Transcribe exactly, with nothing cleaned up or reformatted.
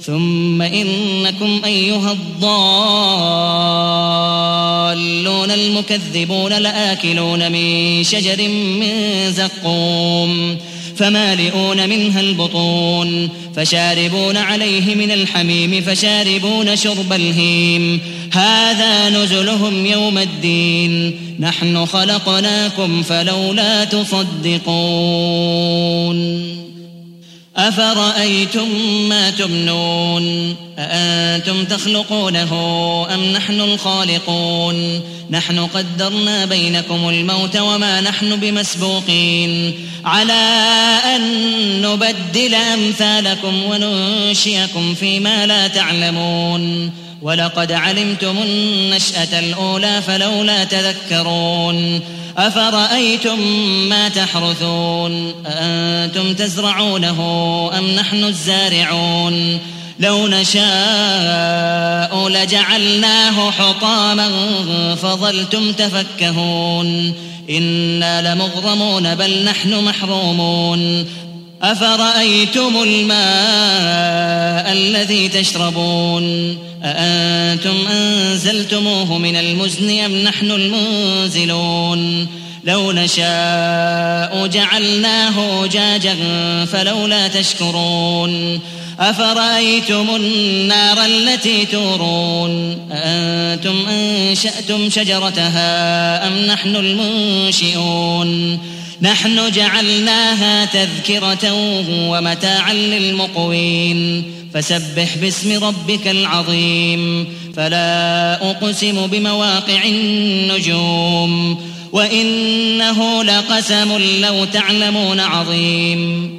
ثم إنكم أيها الضالون المكذبون لآكلون من شجر من زقوم فمالئون منها البطون فشاربون عليه من الحميم فشاربون شرب الهيم هذا نزلهم يوم الدين نحن خلقناكم فلولا تصدقون أفرأيتم ما تمنون أأنتم تخلقونه أم نحن الخالقون نحن قدرنا بينكم الموت وما نحن بمسبوقين على أن نبدل أمثالكم وننشئكم فيما لا تعلمون ولقد علمتم النشأة الأولى فلولا تذكرون أفرأيتم ما تحرثون أأنتم تزرعونه أم نحن الزارعون لو نشاء لجعلناه حطاما فظلتم تفكهون إنا لمغرمون بل نحن محرومون أفرأيتم الماء الذي تشربون أأنتم أنزلتموه من المزن أم نحن المنزلون لو نشاء جعلناه جاجا فلولا تشكرون أفرأيتم النار التي تورون أأنتم أنشأتم شجرتها أم نحن المنشئون نحن جعلناها تذكرة ومتاعا للمقوين فسبح باسم ربك العظيم فلا أقسم بمواقع النجوم وإنه لقسم لو تعلمون عظيم